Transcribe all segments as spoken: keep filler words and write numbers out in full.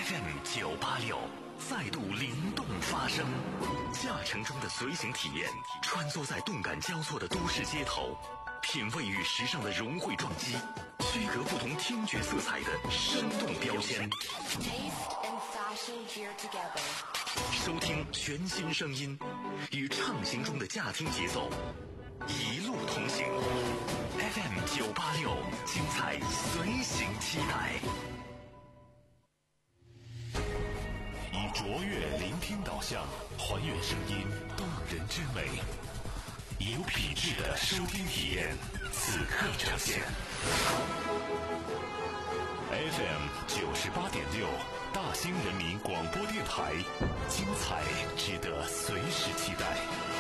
F M 九八六再度灵动发声，驾乘中的随行体验，穿梭在动感交错的都市街头，品味与时尚的融汇撞击，区隔不同听觉色彩的生动标签。收听全新声音，与畅行中的驾听节奏，一路同行。F M 九八六，精彩随行期待。以卓越聆听导向，还原声音动人之美，有品质的收听体验，此刻呈现。F M 九十八点六，大兴人民广播电台，精彩值得随时期待。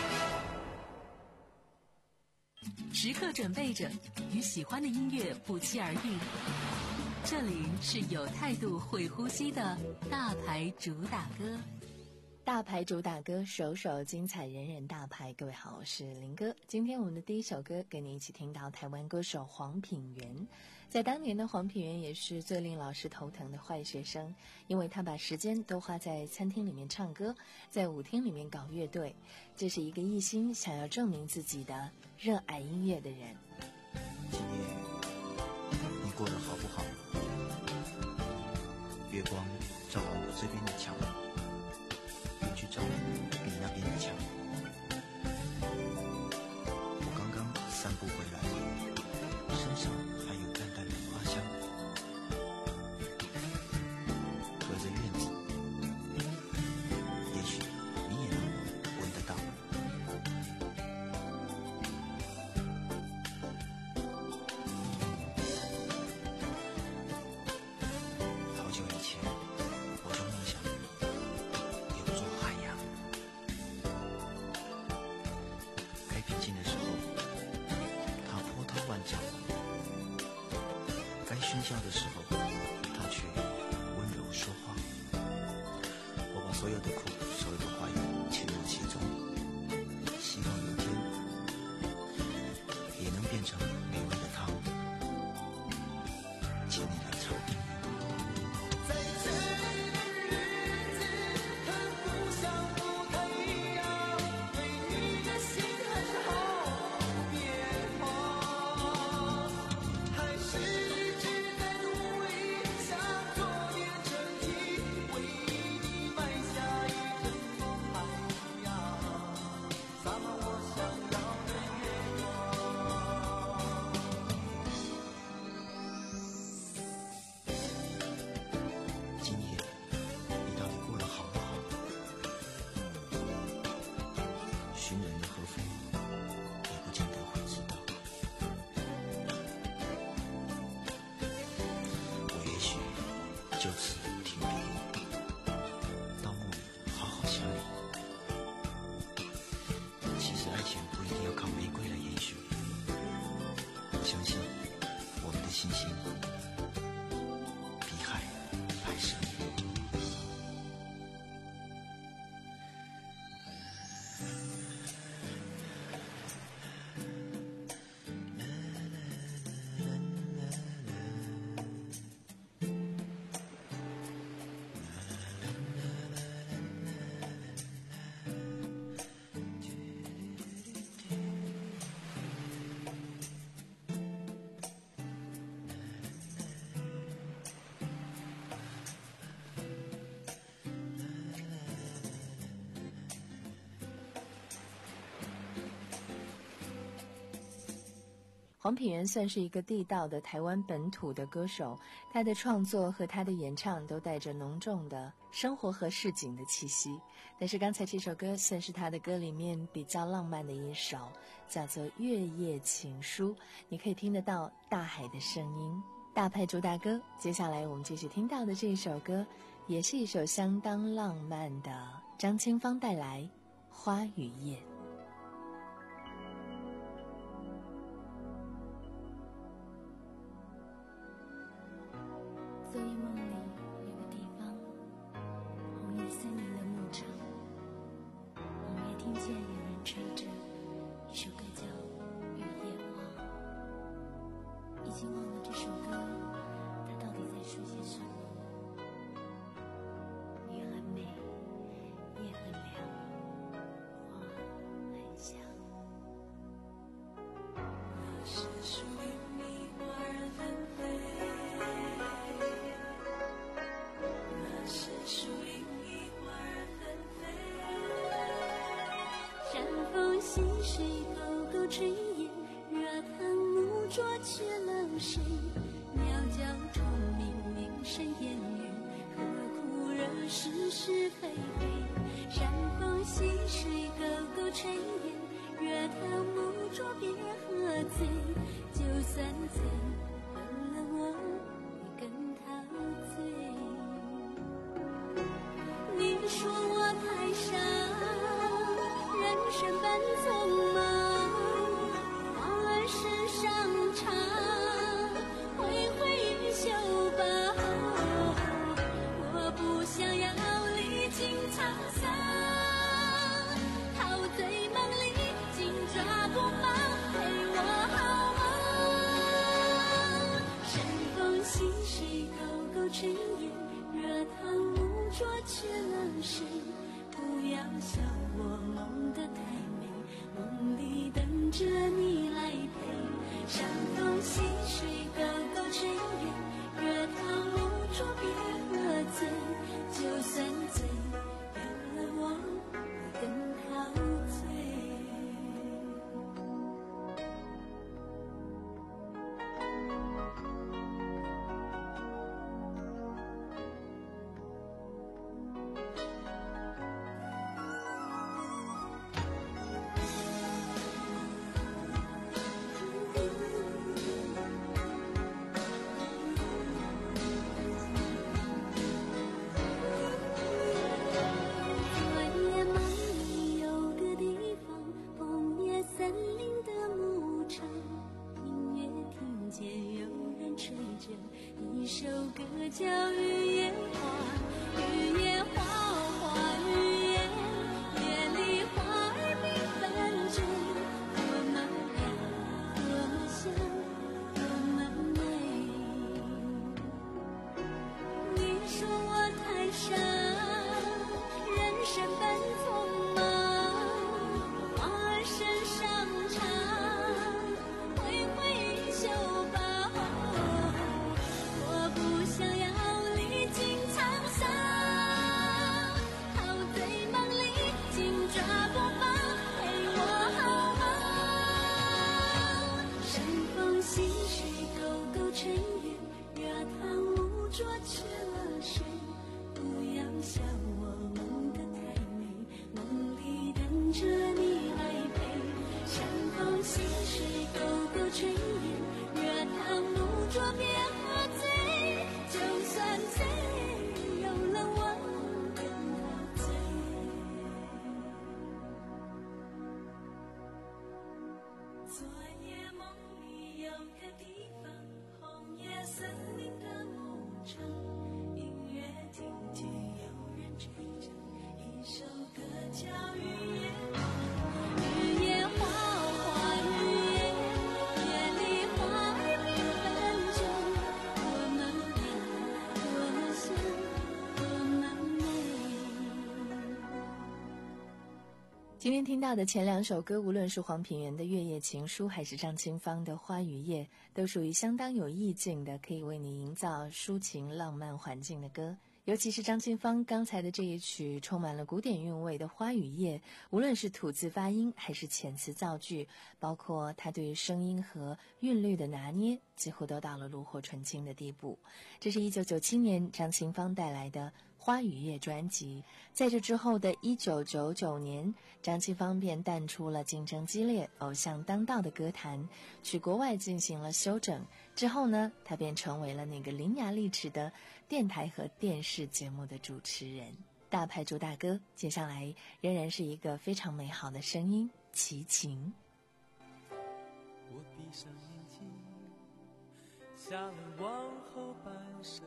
时刻准备着，与喜欢的音乐不期而遇。这里是有态度会呼吸的大牌主打歌。 大牌主打歌，首首精彩，人人大牌。各位好，我是林哥。今天我们的第一首歌跟你一起听到台湾歌手黄品源。在当年的黄品源也是最令老师头疼的坏学生，因为他把时间都花在餐厅里面唱歌，在舞厅里面搞乐队。这是一个一心想要证明自己的热爱音乐的人。 今夜你过得好不好？月光照过我这边的墙，去找你那边的墙。我刚刚散步回来，身上还有淡淡的花香。隔着院子，也许你也能闻得到。好久以前，我就梦想有座海洋，该平静的时候，它波涛万丈；该喧嚣的时候，它却温柔说话。我把所有的苦，所有的怀疑潜入其中，希望有天也能变成美味的汤，请你来尝。就此停笔，到梦里好好想你。其实爱情不一定要靠玫瑰来延续，相信我们的心心比海还深。 黄品源算是一个地道的台湾本土的歌手，他的创作和他的演唱都带着浓重的生活和市井的气息。但是刚才这首歌算是他的歌里面比较浪漫的一首，叫做《月夜情书》，你可以听得到大海的声音。大牌主打歌，接下来我们继续听到的这一首歌，也是一首相当浪漫的张清芳带来《花与叶》。 昨夜梦里有个地方，红叶森林的牧场，我也听见有人吹着一首歌叫《雨夜花》，已经忘了这首歌它到底在说些什么。 山风细水，沟沟炊烟，热汤木桌却冷水，鸟叫虫鸣，鸣声烟雨，何苦惹是是非非？山风细水，沟沟炊烟，热汤木桌别喝醉，就算醉，问了我也更陶醉。你说我太傻，人生本匆忙，花儿世上长，挥挥衣袖吧，我不想要历经沧桑，陶醉梦里紧抓不放，陪我好吗？山风细水，沟沟炊烟，热汤木桌却冷水，不要笑我梦得太美，梦里等着你来陪。山风细水，沟沟炊烟，热汤木桌别喝醉，就算醉，有了我会更陶醉。一首歌叫雨夜花，雨夜花，花雨夜，夜里花儿缤纷着，多么亮，多么香，多么美。你说我太傻，人生本匆忙，花儿身上长，挥挥衣袖吧，我不想要历经沧桑，陶醉梦里紧抓不放，陪我好吗？山风细水，沟沟炊烟，热汤木桌却了水，不要笑我梦得太美，梦里等着你来陪。山风细水，沟沟炊烟，热汤木桌别喝醉，就算醉，有了我更陶醉。昨夜梦里有个地方，红叶森林的牧场，音乐听见有人吹着一首歌叫雨夜花，雨夜花，花雨夜，夜里花儿缤纷着，多么亮，多么香，多么美。 今天听到的前两首歌，无论是黄品源的《月夜情书》还是张清芳的《花与夜》，都属于相当有意境的，可以为你营造抒情浪漫环境的歌。尤其是张清芳刚才的这一曲充满了古典韵味的《花与夜》，无论是吐字发音还是遣词造句，包括他对声音和韵律的拿捏，几乎都到了炉火纯青的地步。这是一九九七年张清芳带来的《花与夜》专辑。在这之后的一九九九年，张清芳便淡出了竞争激烈、偶像当道的歌坛，去国外进行了休整。之后呢，她便成为了那个伶牙俐齿的电台和电视节目的主持人。大牌主打歌，接下来仍然是一个非常美好的声音，齐秦。 我闭上眼睛，下了往后半生，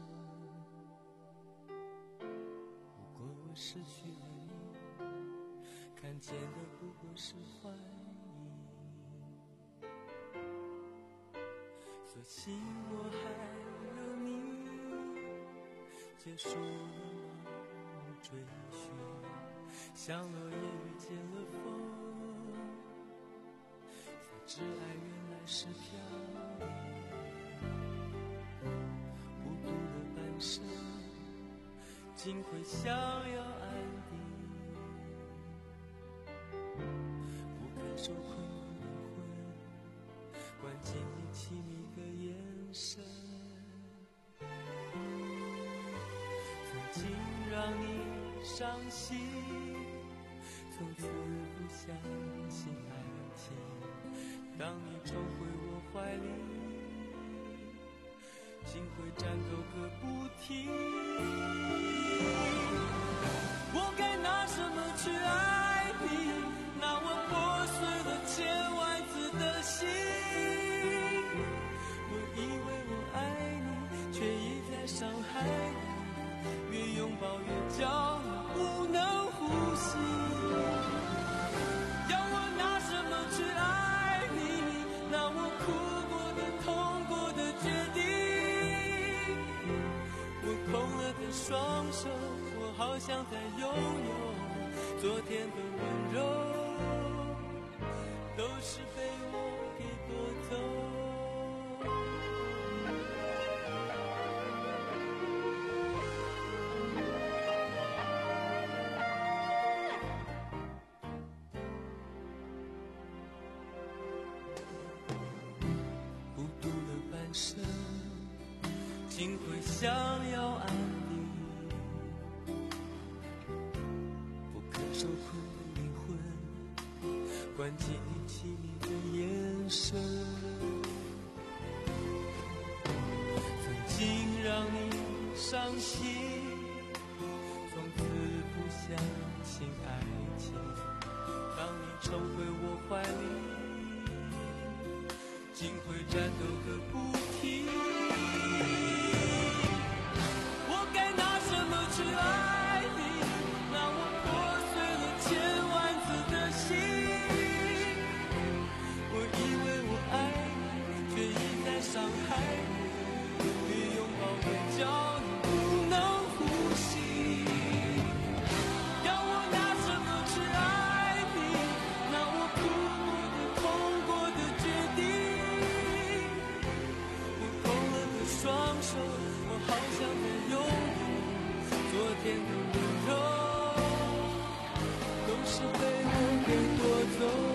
如果我失去了你，看见的不过是怀疑，所幸我还有你，结束了盲目追寻，像落叶遇见了风，才知爱原来是飘零，孤独了半生，竟会想要安定，不肯受困的灵魂，关进你亲密的眼神，曾经让你伤心，从此不相信爱情，当你重回我怀里，心会颤抖个不停，我该拿什么去爱你，那我破碎了千万次的心，我以为我爱你，却一再伤害你，越拥抱越叫你不能呼吸，要我拿什么去爱你，那我哭过的痛过的决定，我空了的双手，我好想再拥有昨天的温柔，都是被我给夺走。孤独了半生，竟会想要安定，不可受困的灵魂，关进你亲密的眼神，曾经让你伤心，从此不相信爱情，当你重回我怀里，竟会颤抖个不停，我该拿什么去爱你，那我破碎了千万次的心，我以为我爱你，却一再伤害你，越拥抱越叫你不能呼吸，要我拿什么去爱你，那我哭过的痛过的决定，我空了的双手，我好想再拥有昨天的温柔，都是被我给夺走。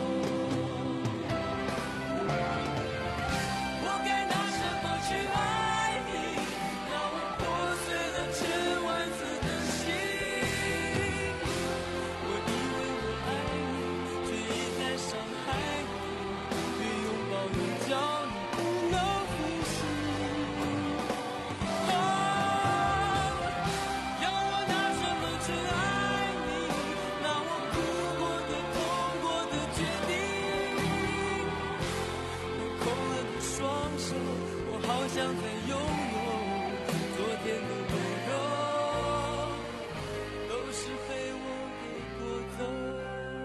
我该拿什么去爱你，那我破碎了千万次的心，我以为我爱你，却一再伤害你，越拥抱越叫你不能呼吸，哦，要我拿什么去爱你，那我哭过的痛过的决定，我空了的双手，我好想再拥有昨天的温柔，都是被我给夺走。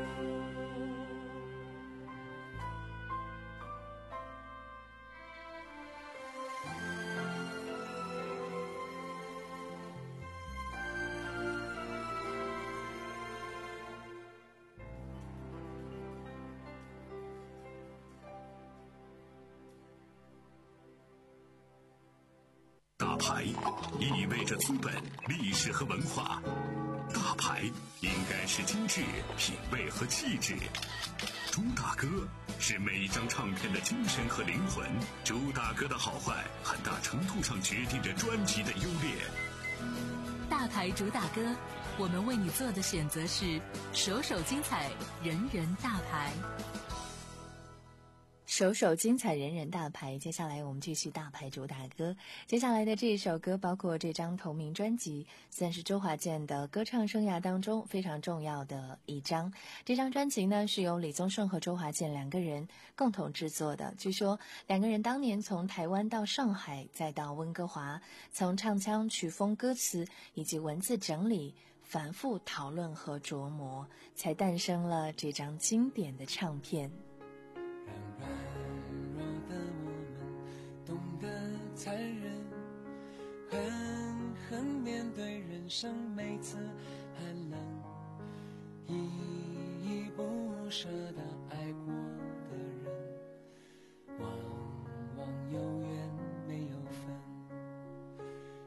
大牌意味着资本、历史和文化，大牌应该是精致、品味和气质。朱大哥是每一张唱片的精神和灵魂，朱大哥的好坏很大程度上决定着专辑的优劣。 大牌主打歌，我们为你做的选择是首首精彩，人人大牌。 首首精彩，人人大牌。接下来我们继续大牌主打歌。接下来的这一首歌包括这张同名专辑，算是周华健的歌唱生涯当中非常重要的一张。这张专辑呢是由李宗盛和周华健两个人共同制作的。据说两个人当年从台湾到上海再到温哥华，从唱腔、曲风、歌词以及文字整理反复讨论和琢磨，才诞生了这张经典的唱片。 让软弱的我们懂得残忍，狠狠面对人生每次寒冷，依依不舍地爱过的人，忘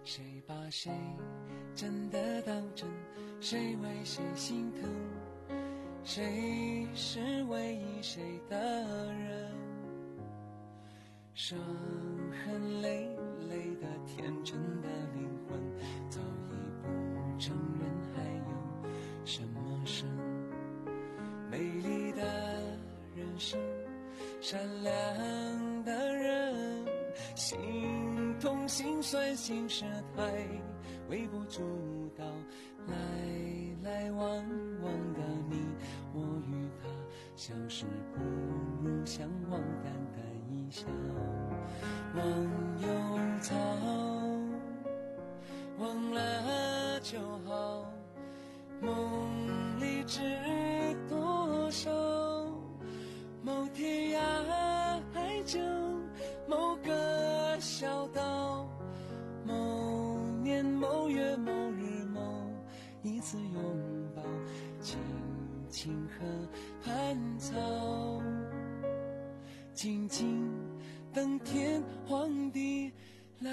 谁把谁真的当真？谁为谁心疼？谁是唯一谁的人？伤痕累累的天真的灵魂，早已不承认还有什么生。美丽的人生，善良的人，心痛心酸心事太微不足道，来来往往的你我与他，相识不如相忘，淡淡一笑。忘忧草，忘了就好，梦里知多少，某天涯海角，某个小岛，某年某月某日某一次拥抱，青青河畔草，静静等天荒地老。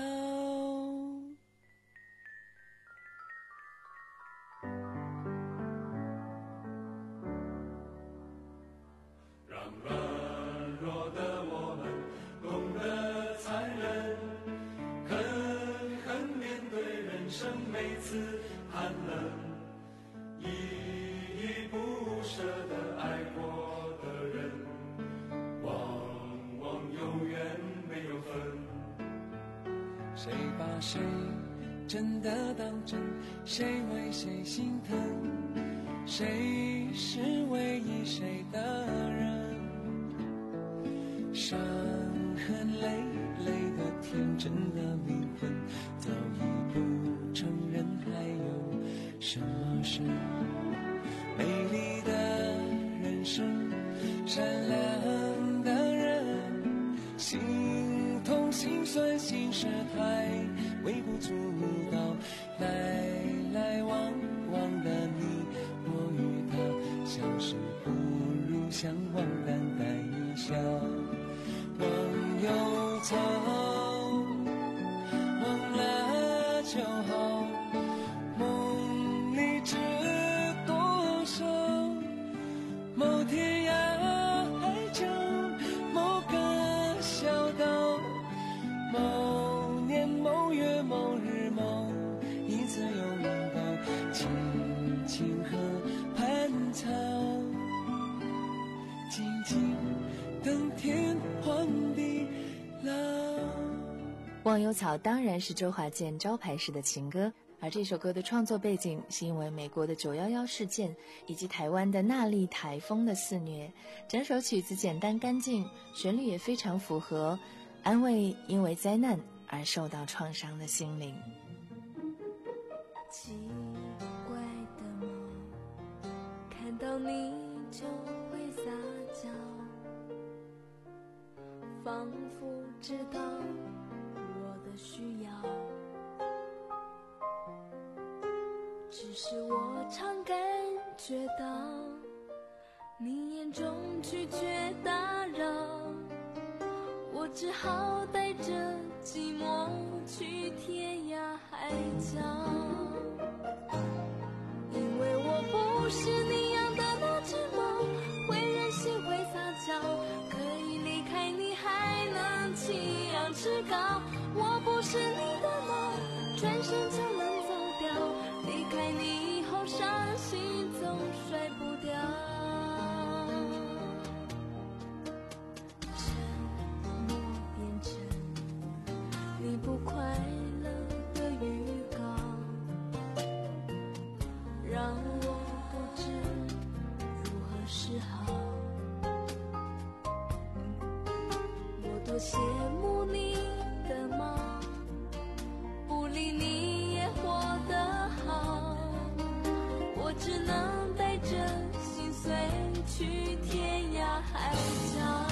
让软弱的我们懂得残忍，狠狠面对人生每次寒冷，依依不舍的爱过的人，往往永远没有分。 谁把谁真的当真？谁为谁心疼？谁是唯一谁的人？伤痕累累的天真的灵魂，早已不承认还有什么事。美丽的人生，善良的人，心痛心酸心事太微不足道，来来往往的你我与他，相识不如相忘，淡淡一笑。忘忧草，忘了就好，梦里知多少，某天涯海角，某个小岛，某年某月某日某一次拥抱，青青河畔草，静静等天荒地老。 忘忧草当然是周华健招牌式的情歌，而这首歌的创作背景是因为美国的九一一事件以及台湾的纳莉台风的肆虐。整首曲子简单干净，旋律也非常符合安慰因为灾难而受到创伤的心灵。 奇怪的梦，看到你就会撒娇，仿佛知道我的需要，只是我常感觉到你眼中拒绝打扰，我只好带着寂寞去天涯海角，因为我不是你养的那只猫，会任性会撒娇，可以离开你还能起仰翅高，我不是你的猫，转身就能走掉，离开你以后伤心总甩不掉，沉默变成你不快乐的预告，让我不知如何是好，我多羡慕你的猫，不理你也活得好，我只能带着心碎去天涯海角，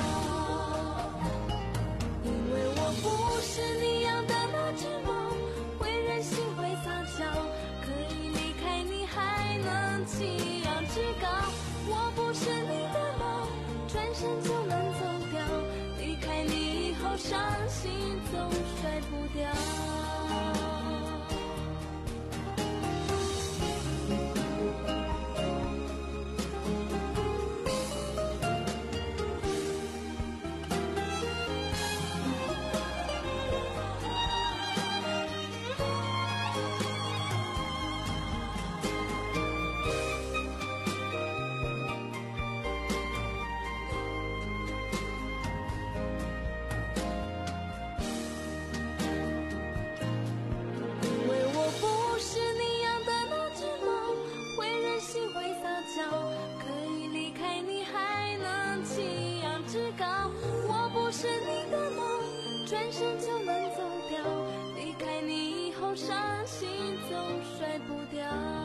因为我不是你养的那只猫，会任性会撒娇，可以离开你还能起仰翅高，我不是你的猫，转身就能走掉，离开你以后伤心总甩不掉。 心总甩不掉。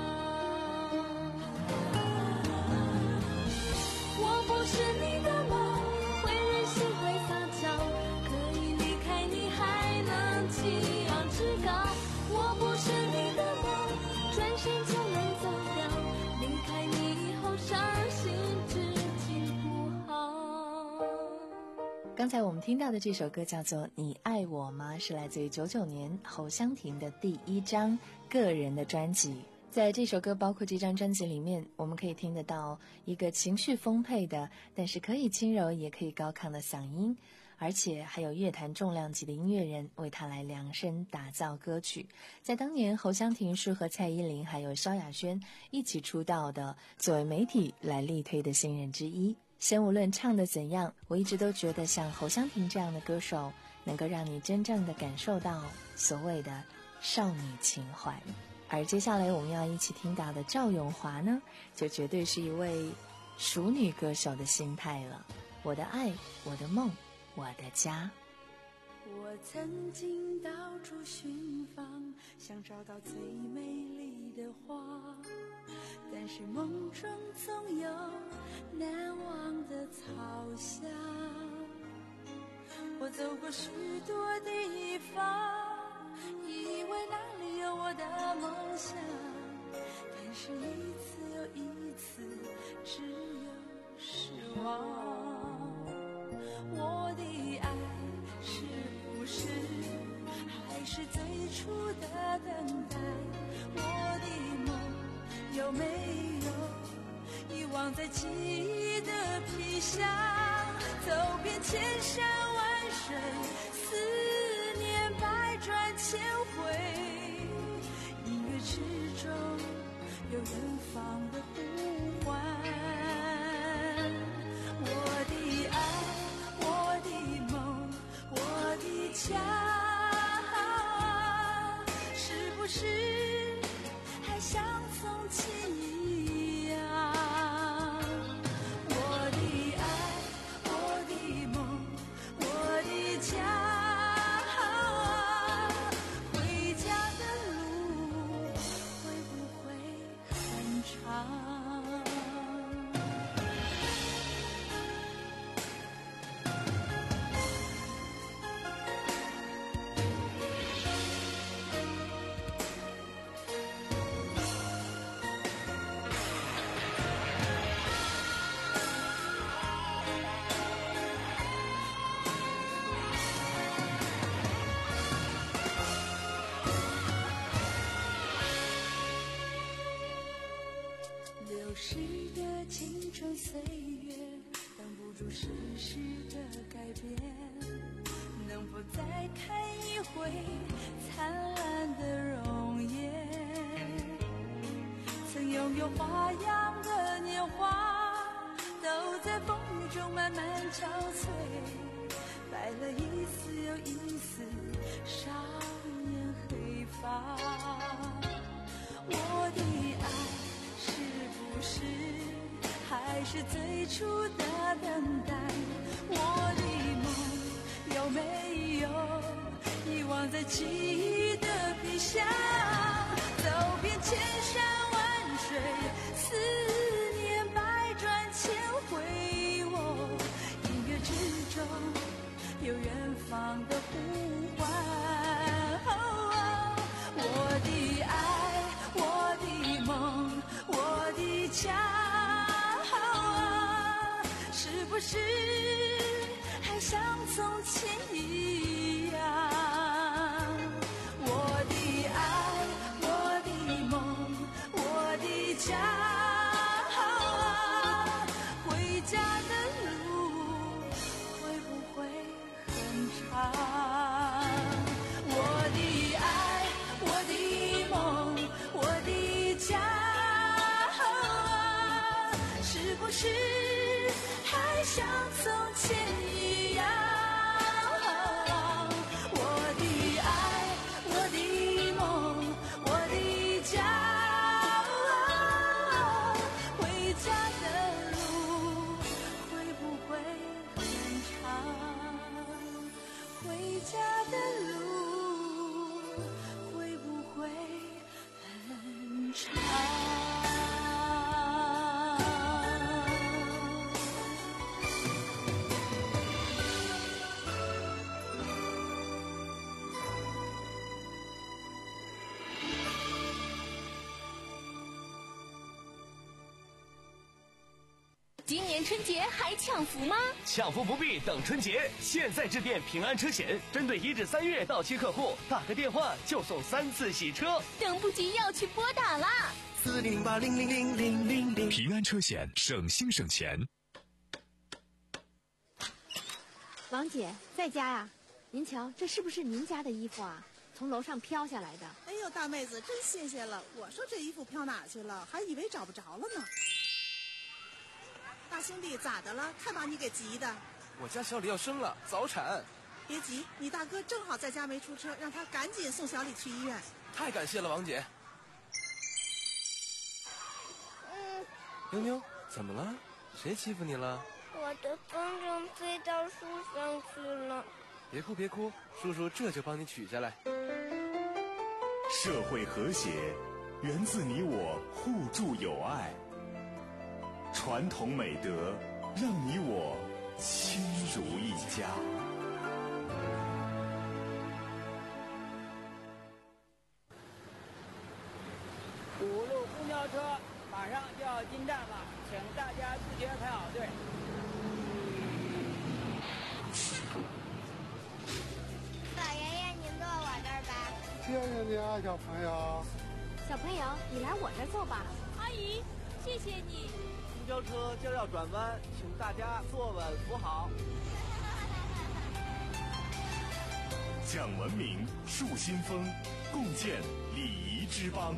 我不是你的梦，会任性会撒娇，可以离开你还能起昂志高。我不是你的梦，转身就能走掉，离开你以后伤心知己不好。 刚才我们听到的这首歌叫做《你爱我吗》，是来自于九九年侯湘婷的第一张个人的专辑。在这首歌包括这张专辑里面，我们可以听得到一个情绪丰沛的，但是可以轻柔也可以高亢的嗓音，而且还有乐坛重量级的音乐人为他来量身打造歌曲。在当年，侯湘婷是和蔡依林还有萧亚轩一起出道的，作为媒体来力推的新人之一。先无论唱得怎样，我一直都觉得像侯湘婷这样的歌手能够让你真正的感受到所谓的少女情怀。而接下来我们要一起听到的赵咏华呢，就绝对是一位熟女歌手的心态了。我的爱，我的梦，我的家。 我曾经到处寻访，想找到最美丽的花，但是梦中总有难忘的草香。我走过许多地方，以为那里有我的梦想，但是一次又一次只有失望。我的爱是不是还是最初的等待？我的梦有没有遗忘在记忆的皮箱？走遍千山万水，思念百转千回，音乐之中有远方的呼唤。我的爱，我的梦，我的家，是不是还像从前一样？我的爱，我的梦，我的家，回家的路会不会很长？流逝的青春岁月，挡不住世事的改变，能否再看一回灿烂的容颜？曾拥有花样的年华，都在风雨中慢慢憔悴，白了一丝又一丝少年黑发。我的爱是不是还是最初的等待？我的梦有没有遗忘在记忆的皮箱？走遍千山万水，思念百转千回，我音乐之中有远方的呼唤。我的爱，我的梦，我的家，是不是还像从前一样？我的爱，我的梦，我的家，回家的路会不会很长？我的爱，我的梦，我的家，是不是还像从前一样？ 年春节还抢福吗？ 抢福不必等春节，现在致电平安车险，针对一至三月到期客户，打个电话就送三次洗车。 等不及要去拨打啦！ 四零零八零零零零零零。 平安车险，省心省钱。 王姐在家呀？您瞧，这是不是您家的衣服啊？从楼上飘下来的。 哎呦，大妹子真新鲜了！我说这衣服飘哪去了，还以为找不着了呢。大兄弟咋的了？看把你给急的。 我家小李要生了，早产。 别急，你大哥正好在家没出车，让他赶紧送小李去医院。 太感谢了，王姐。 嗯。 妞妞，怎么了？谁欺负你了？ 我的风筝飞到树上去了。 别哭别哭，叔叔这就帮你取下来。 社会和谐源自你我互助友爱，传统美德让你我亲如一家。 五路公交车马上就要进站了，请大家自觉排好队。 老爷爷，您坐我这儿吧。 谢谢你啊，小朋友。 小朋友，你来我这儿坐吧。 阿姨，谢谢你。 公交车就要转弯，请大家坐稳扶好。 讲文明，树新风，共建礼仪之邦。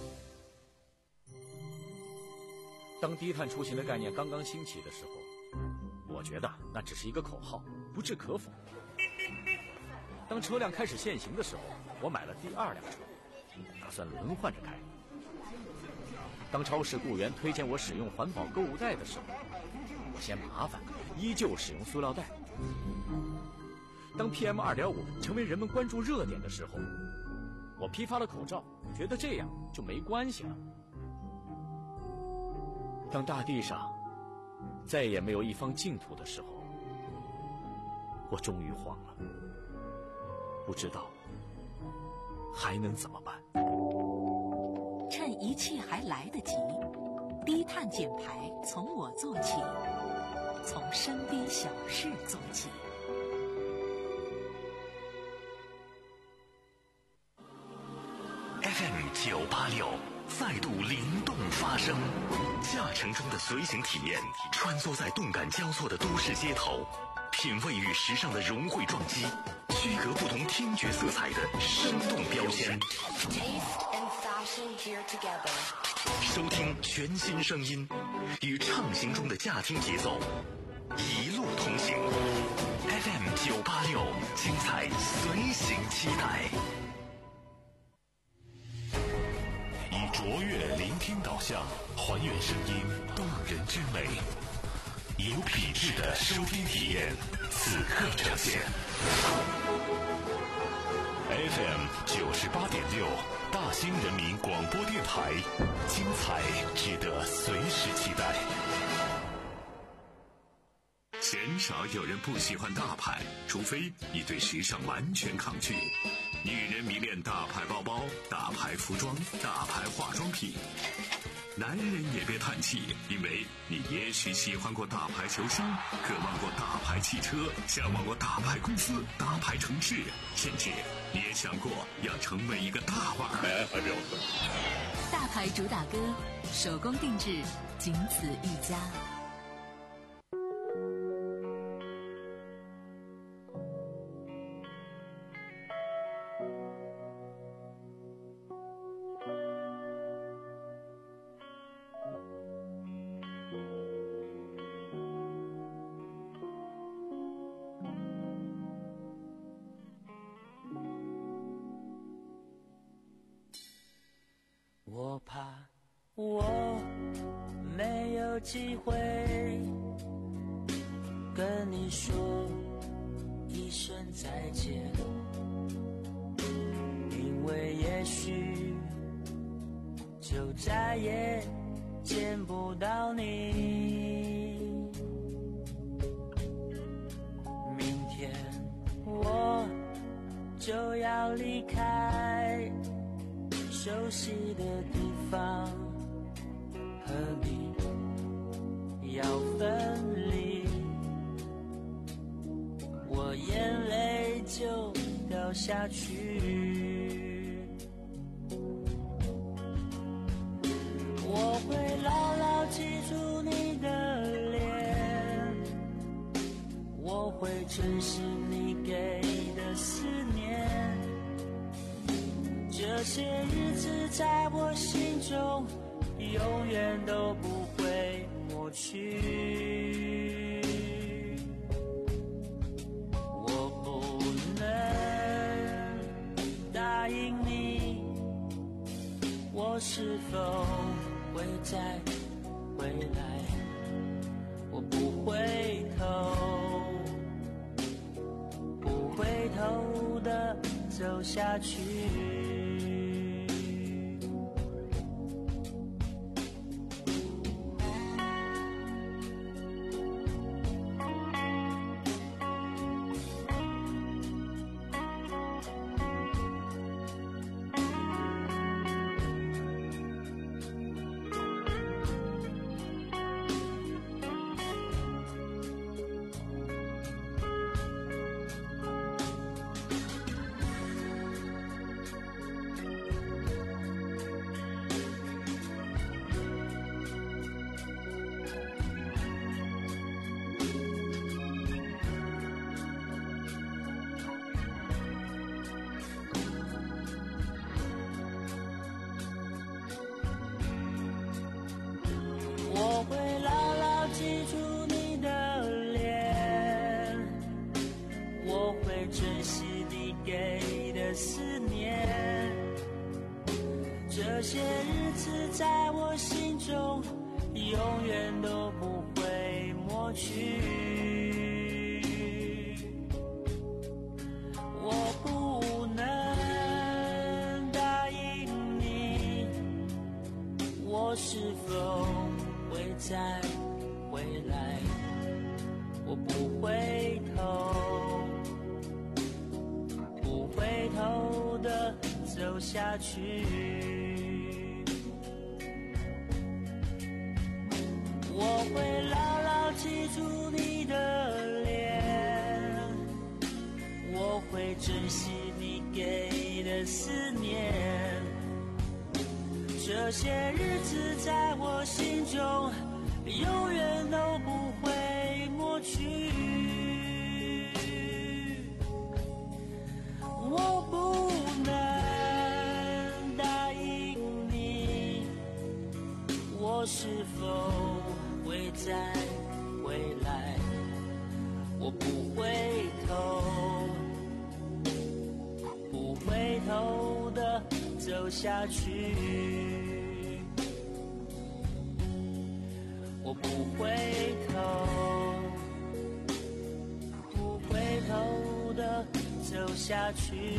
当低碳出行的概念刚刚兴起的时候，我觉得那只是一个口号，不置可否。当车辆开始限行的时候，我买了第二辆车，打算轮换着开。当超市雇员推荐我使用环保购物袋的时候，我嫌麻烦，依旧使用塑料袋。当 P M 二点五 成为人们关注热点的时候，我批发了口罩，觉得这样就没关系了。当大地上再也没有一方净土的时候，我终于慌了，不知道还能怎么办。 趁一切还来得及，低碳减排从我做起，从身边小事做起。 F M 九八六再度灵动发声，驾乘中的随行体验，穿梭在动感交错的都市街头，品味与时尚的融汇撞击，区隔不同听觉色彩的生动标签。收听全新声音，与畅行中的驾听节奏，一路同行。F M 九八六，精彩随行期待。以卓越聆听导向，还原声音动人之美，以有品质的收听体验，此刻呈现。F M 九十八点六，大兴人民广播电台，精彩值得随时期待。鲜少有人不喜欢大牌，除非你对时尚完全抗拒。女人迷恋大牌包包、大牌服装、大牌化妆品。男人也别叹气，因为你也许喜欢过大牌球星，渴望过大牌汽车，向往过大牌公司、大牌城市，甚至你也想过要成为一个大腕儿。 大牌主打歌，手工定制，仅此一家。 我怕我没有机会跟你说一声再见，因为也许就再也见不到你。明天我就要离开熟悉的地方，和你要分离，我眼泪就掉下去。我会牢牢记住你的脸，我会珍视你给的思念，这些日子在我心中永远都不会抹去。我不能答应你，我是否会再回来？我不回头，不回头的走下去。我会牢牢记住你的脸，我会珍惜你给的思念，这些日子在我心中永远都不会抹去。我不能答应你，我是否会再回来？我不回头，不回头的走下去。我会牢牢记住你的脸，我会珍惜你给的思念，这些日子在我心中永远都不会抹去。我不能答应你，我是否会再回来？我不回头，不回头的走下去。我不回头，不回头的走下去。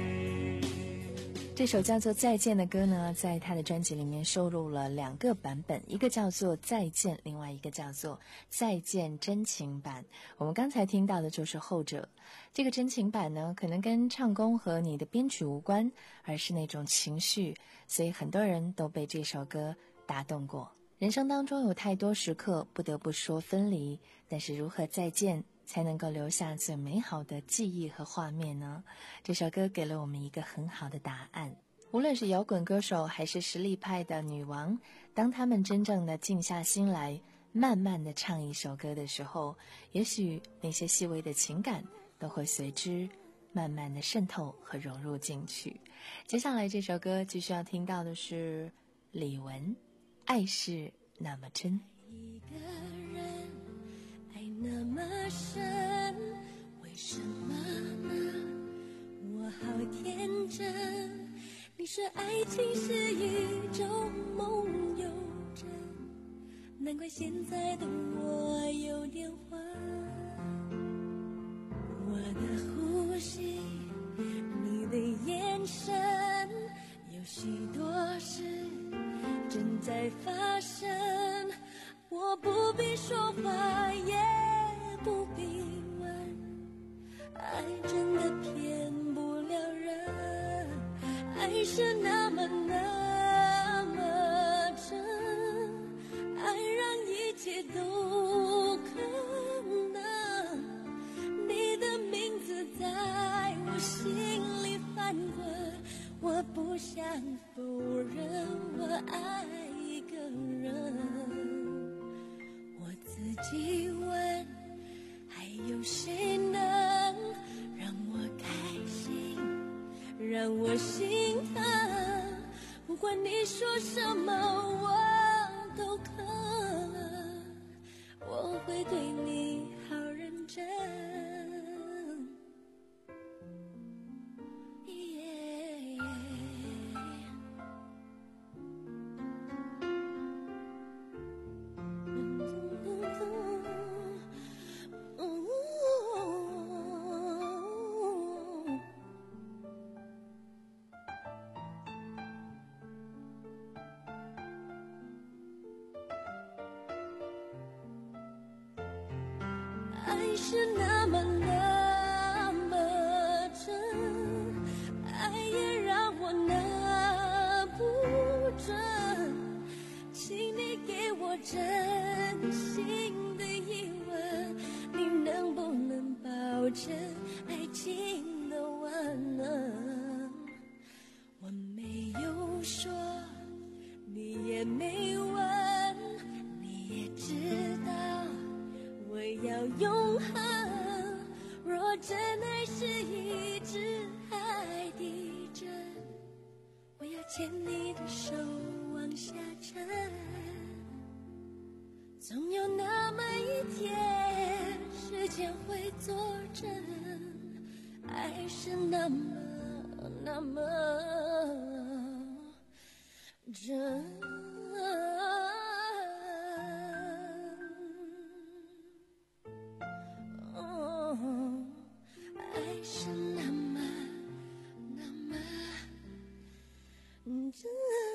这首叫做《再见》的歌呢，在他的专辑里面收录了两个版本，一个叫做《再见》，另外一个叫做《再见真情版》。我们刚才听到的就是后者。这个真情版呢，可能跟唱功和你的编曲无关，而是那种情绪，所以很多人都被这首歌打动过。人生当中有太多时刻不得不说分离，但是如何再见才能够留下最美好的记忆和画面呢？这首歌给了我们一个很好的答案。无论是摇滚歌手还是实力派的女王，当他们真正的静下心来，慢慢的唱一首歌的时候，也许那些细微的情感都会随之慢慢的渗透和融入进去。接下来这首歌继续要听到的是李玟，爱是那么真。 一个人爱那么深，为什么呢？我好天真，你说爱情是一种梦游症，难怪现在的我有点慌。我的呼吸，你的眼神，有许多事正在发生，我不必说话，也不必问，爱真的骗不了人，爱是那么那么真，爱让一切都否认我爱一个人？我自己问，还有谁能让我开心，让我心疼？不管你说什么，我都可能，我会对你好认真。爱是那么那么真，爱也让我拿不准，请你给我真心的一吻，你能不能保证爱情的万能？我没有说，你也没问，你也知道我要永恒。若真爱是一只海底针，我要牵你的手往下沉。总有那么一天，时间会作证，爱是那么那么真。爱是那么那么真。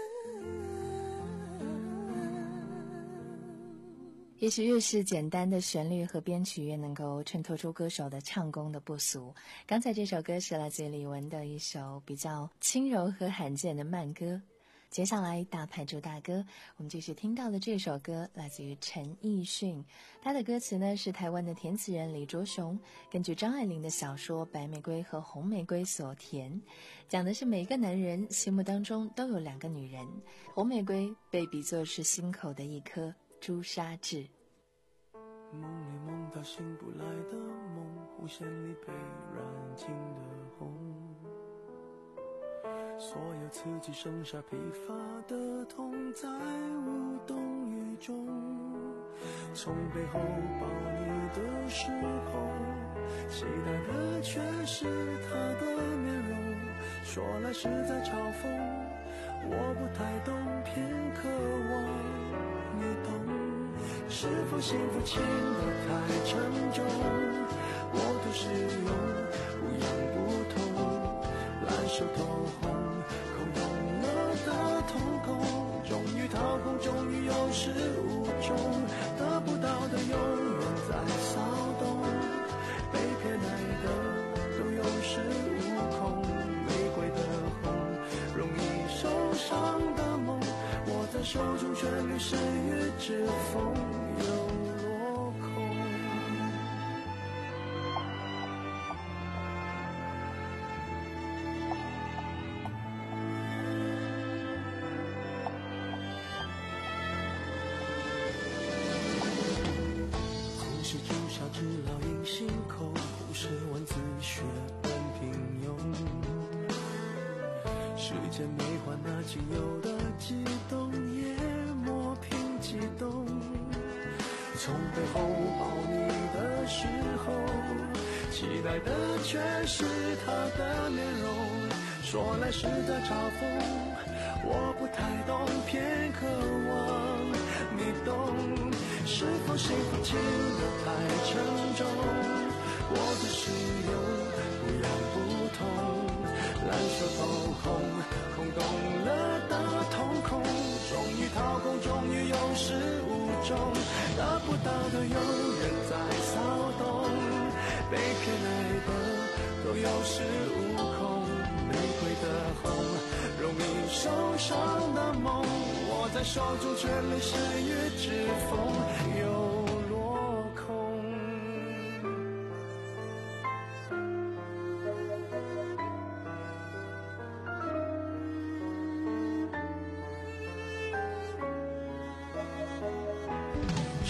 也许越是简单的旋律和编曲，越能够衬托出歌手的唱功的不俗。刚才这首歌是来自于李玟的一首比较轻柔和罕见的慢歌。接下来大牌主打歌，我们继续听到的这首歌来自于陈奕迅，他的歌词呢是台湾的填词人李卓雄根据张爱玲的小说《白玫瑰和红玫瑰》所填，讲的是每个男人心目当中都有两个女人，红玫瑰被比作是心口的一颗朱砂痣。 梦里梦到醒不来的梦，弧线里被染尽的红，所有刺激剩下疲乏的痛，在无动于衷。从背后抱你的时候，期待的却是他的面容，说来是在嘲讽，我不太懂，偏渴望你懂。是否幸福轻得太沉重，我都是用不痒不痛，烂熟透红，空洞了的瞳孔，终于掏空，终于有始无终，得不到的永远在骚动，被偏爱的都有恃无恐，玫瑰的红，容易受伤的梦，握在手中旋律是与指缝又落空。红是朱砂痣烙印心口，红是文字血本平庸，时间没换那仅有的激动，也磨平激动。从背后抱你的时候，期待的却是他的面容，说来是在嘲讽，我不太懂，偏渴望你懂。是否幸福轻得太沉重，我的使用不痒不痛，烂熟透红，空洞了的瞳孔，终于掏空，终于有始无终，得不到的永远在骚动，被偏爱的都有恃无恐，玫瑰的红，容易受伤的梦，握在手中却流失于指缝又落空。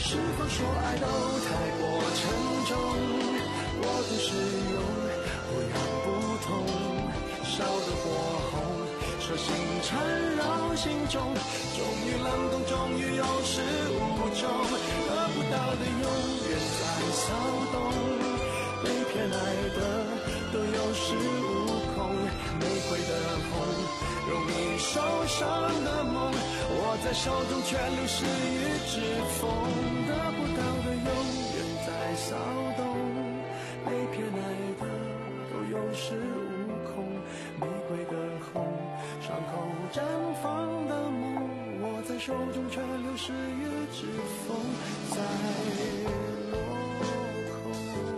是否说爱都太过沉重？我的使用不痒不痛，烧得火红，手心缠绕心中，终于冷冻，终于有始无终，得不到的永远在骚动，被骗来的都有恃无恐，玫瑰的红，容易受伤的梦，握在手中却流失于指缝，得不到的永远在骚动，被骗来的都有恃无恐，玫瑰的红，伤口绽放的梦，握在手中却流失于指缝，在落空。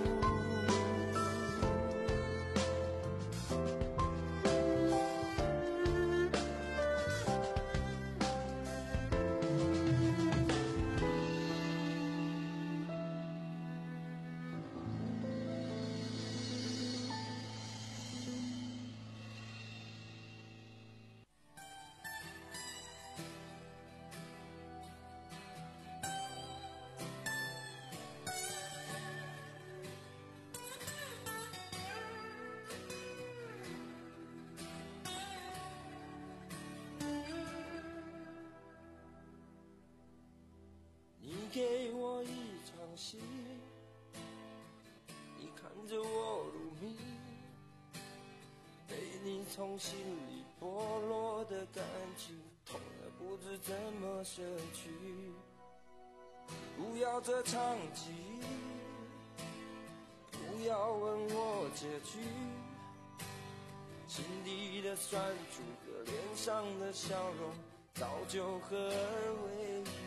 给我一场戏，你看着我入迷，被你从心里剥落的感情，痛得不知怎么舍去。不要这场记忆，不要问我结局，心底的酸楚和脸上的笑容早就合二为一。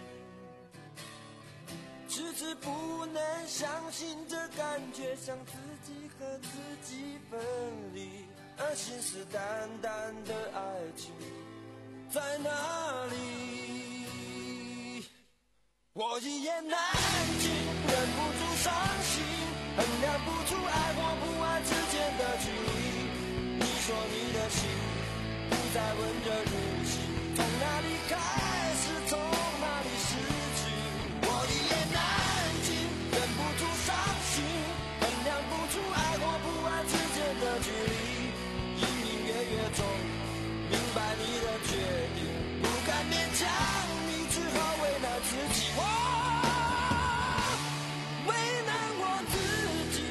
迟迟不能相信这感觉像自己和自己分离，而信誓旦旦的爱情在哪里？我一言难尽，忍不住伤心，衡量不出爱或不爱之间的距离。你说你的心不再温热如昔，从哪里开始，从哪里失去？我一言难尽，忍不住伤心，衡量不出爱或不爱之间的距离。隐隐约约中明白你的决定，不敢勉强你，只好为难自己。我为难我自己。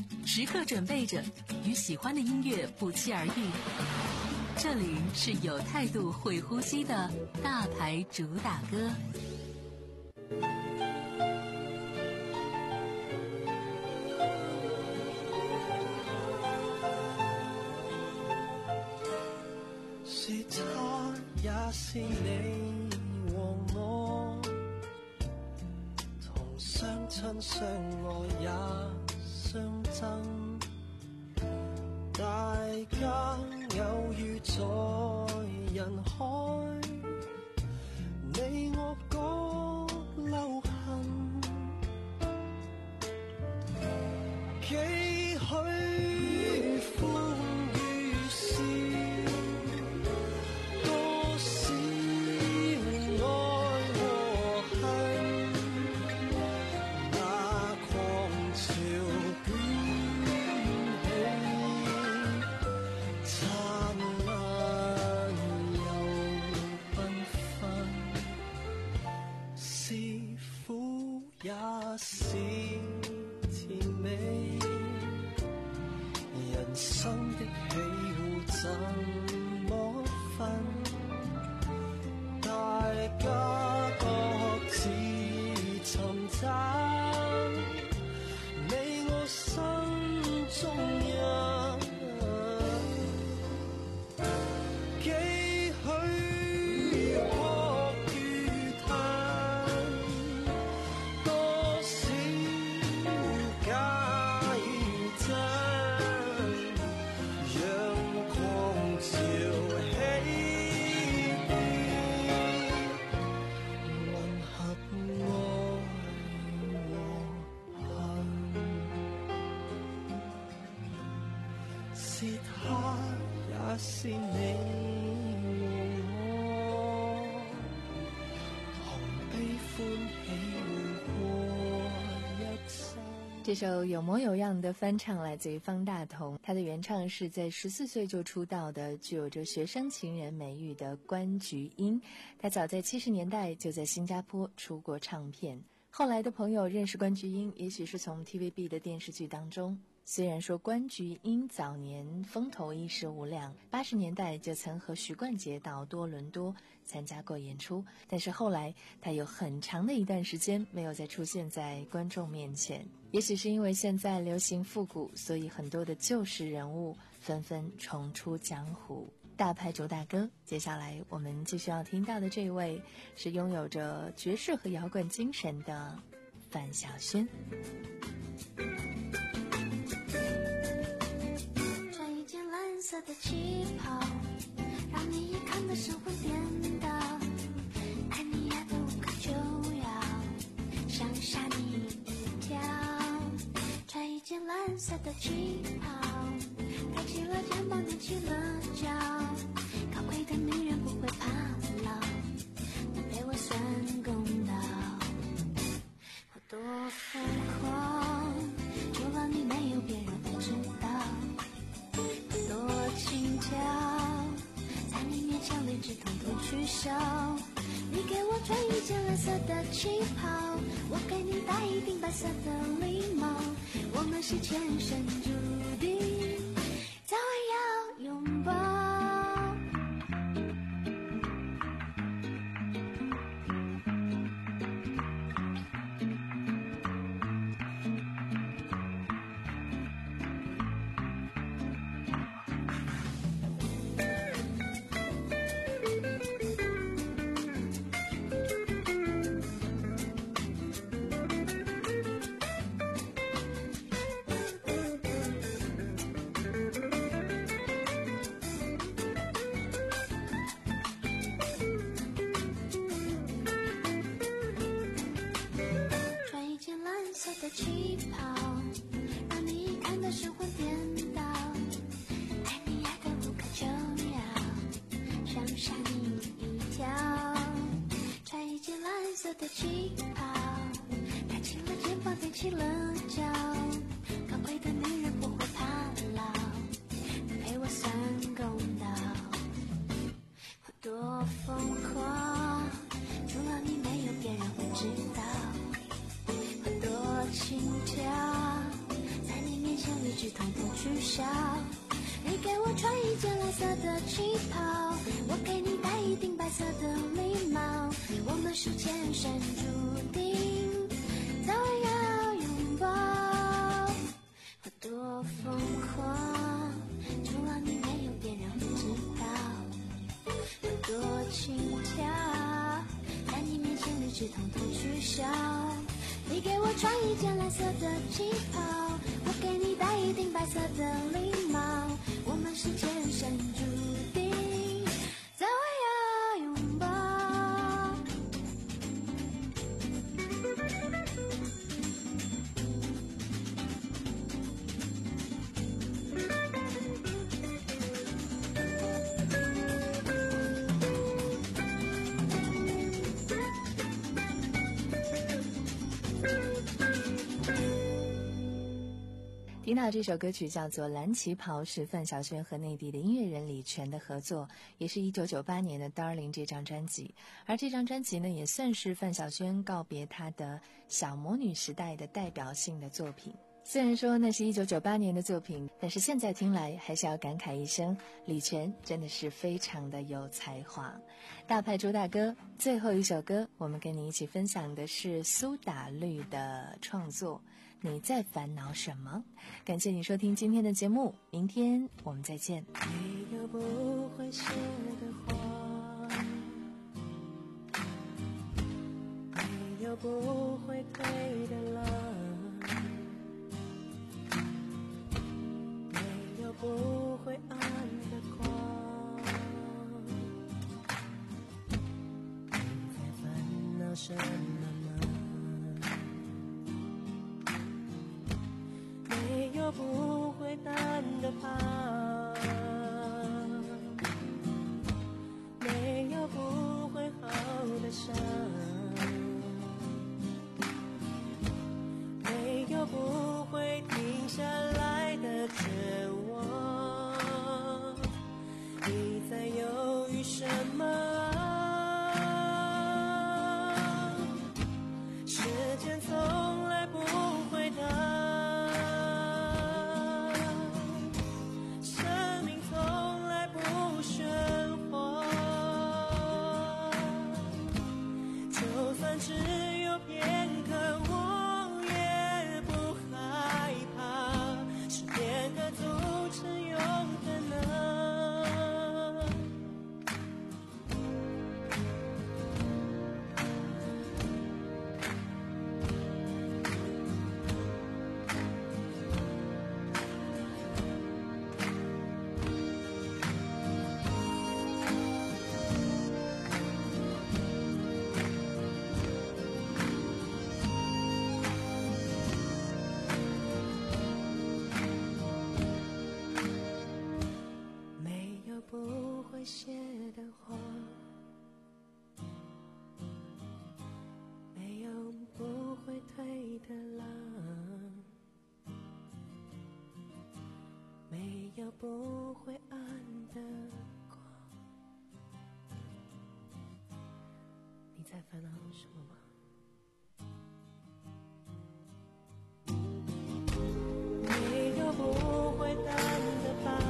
时刻准备着，与喜欢的音乐不期而遇。这里是有态度、会呼吸的大牌主打歌。 是他也是你和我，同相親相愛也相爭，大家偶遇在人海，你我各留痕，幾許歡與笑，多少愛和恨，那狂潮捲起，燦爛又繽紛，是苦也是甜美，人生的喜惡怎麼分？大家各自尋找你我心中人，幾許哭與嘆，多少假與真，讓狂潮起變，混合愛和恨，是他也是你和我，同悲歡喜過一生。 这首有模有样的翻唱来自于方大同，他的原唱是在十四岁就出道的，具有着学生情人美誉的关菊英。他早在七十年代就在新加坡出过唱片。后来的朋友认识关菊英，也许是从 T V B 的电视剧当中。虽然说关菊英早年风头一时无两，八十年代就曾和徐冠杰到多伦多参加过演出，但是后来他有很长的一段时间没有再出现在观众面前。也许是因为现在流行复古，所以很多的旧时人物纷纷重出江湖。大牌主打歌，接下来我们继续要听到的这位是拥有着爵士和摇滚精神的范晓萱。 穿一件蓝色的旗袍，让你一看的神魂颠倒，爱你爱得无可救药，想吓你一跳。穿一件蓝色的旗袍，抬起了肩膀，踮起了脚，高贵的女人不会怕老，你陪我算公道。我多疯狂，除了你没有别人会知道。我多轻巧，在你面前理智统统取消。你给我穿一件蓝色的旗袍，我给你戴一顶白色的礼帽，我们是前生注定，早晚要拥抱。的旗袍，让你一看的神魂颠倒，爱你爱得无可救药，想吓你一跳。穿一件蓝色的旗袍，抬起了肩膀，踮起了脚，高贵的女人不会怕老，你陪我算公道。我多疯狂，除了你没有别人会知道。轻巧，在你面前理笑。你给我穿一件蓝色的旗袍，我给你戴一顶白色的礼帽，我们是前生注定早晚要拥抱。我多疯狂，除了你没有别人不知道。我多轻佻，在你面前理智统统取消。你给我穿一件蓝色的旗袍，我给你戴一顶白色的礼帽，我们是前生注定早晚要拥抱。 听到这首歌曲叫做《蓝旗袍》，是范晓萱和内地的音乐人李泉的合作，也是一九九八年的《Darling》这张专辑。而这张专辑呢，也算是范晓萱告别她的小魔女时代的代表性的作品。虽然说那是一九九八年的作品，但是现在听来还是要感慨一声，李泉真的是非常的有才华。大牌朱大哥，最后一首歌我们跟你一起分享的是苏打绿的创作《你在烦恼什么》。感谢你收听今天的节目，明天我们再见。 没有不会谢的花，没有不会退的浪，没有不会暗的光。你在烦恼什么吗？没有不会淡的疤，没有不会好的伤，没有不会停下来的绝望。你在犹豫什么？时间从来不会等，生命从来不喧哗，就算只有片刻我也不害怕，是片刻组成永恒的。没有不会谢的花，没有不会退的浪，没有不会暗的光。你在烦恼什么吗？没有不会淡的疤，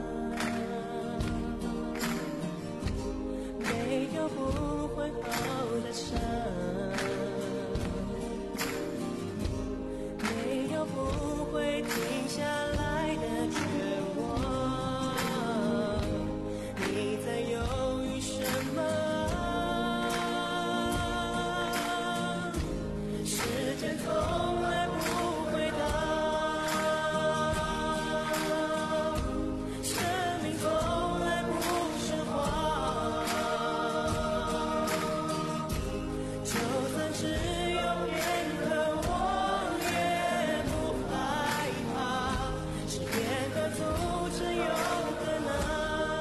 没有不会好的伤，没有不会停下来的绝望。你在犹豫什么？时间从来不会等，生命从来不喧哗，就算只有片刻我也不害怕，是片刻组成永恒啊。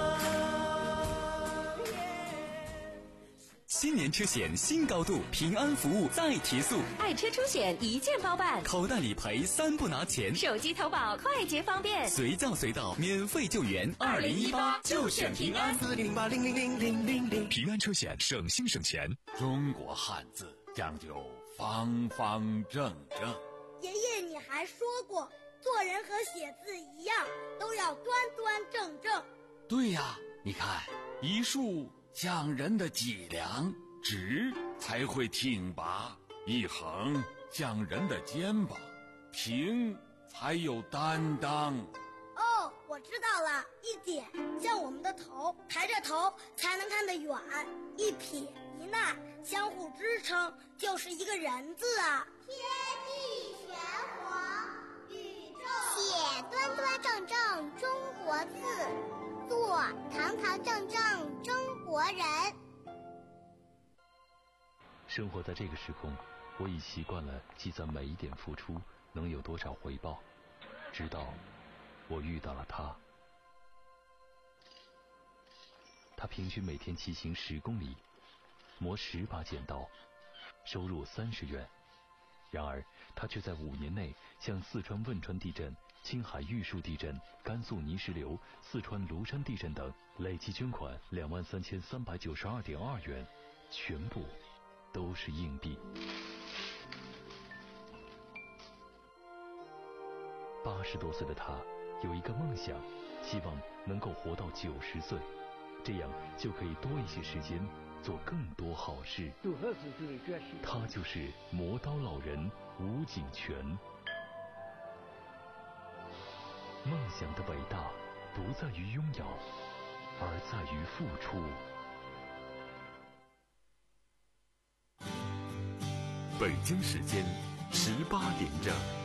新年车险新高度，平安服务再提速， 爱车出险一键包办， 口袋理赔三不拿钱， 手机投保快捷方便， 随叫随到，免费救援。 二零一八就选平安， 四零八零零零零零零。 平安车险，省心省钱。 中国汉字讲究方方正正。 爷爷，你还说过， 做人和写字一样，都要端端正正。 对呀，你看，一竖讲人的脊梁，直才会挺拔；一横讲人的肩膀，平才有担当。 哦，我知道了，一点像我们的头，抬着头才能看得远；一撇一捺相互支撑，就是一个人字啊。 天地玄黄，宇宙写端端正正中国字，做堂堂正正中国人。 生活在这个时空，我已习惯了计算每一点付出能有多少回报，直到我遇到了他。他平均每天骑行十公里，磨十把剪刀，收入三十元。然而他却在五年内向四川汶川地震、青海玉树地震、甘肃泥石流、四川庐山地震等累计捐款两万三千三百九十二点二元，全部都是硬币。八十多岁的他有一个梦想，希望能够活到九十岁，这样就可以多一些时间做更多好事。他就是磨刀老人吴景全。梦想的伟大不在于拥有，而在于付出。 北京时间十八点整。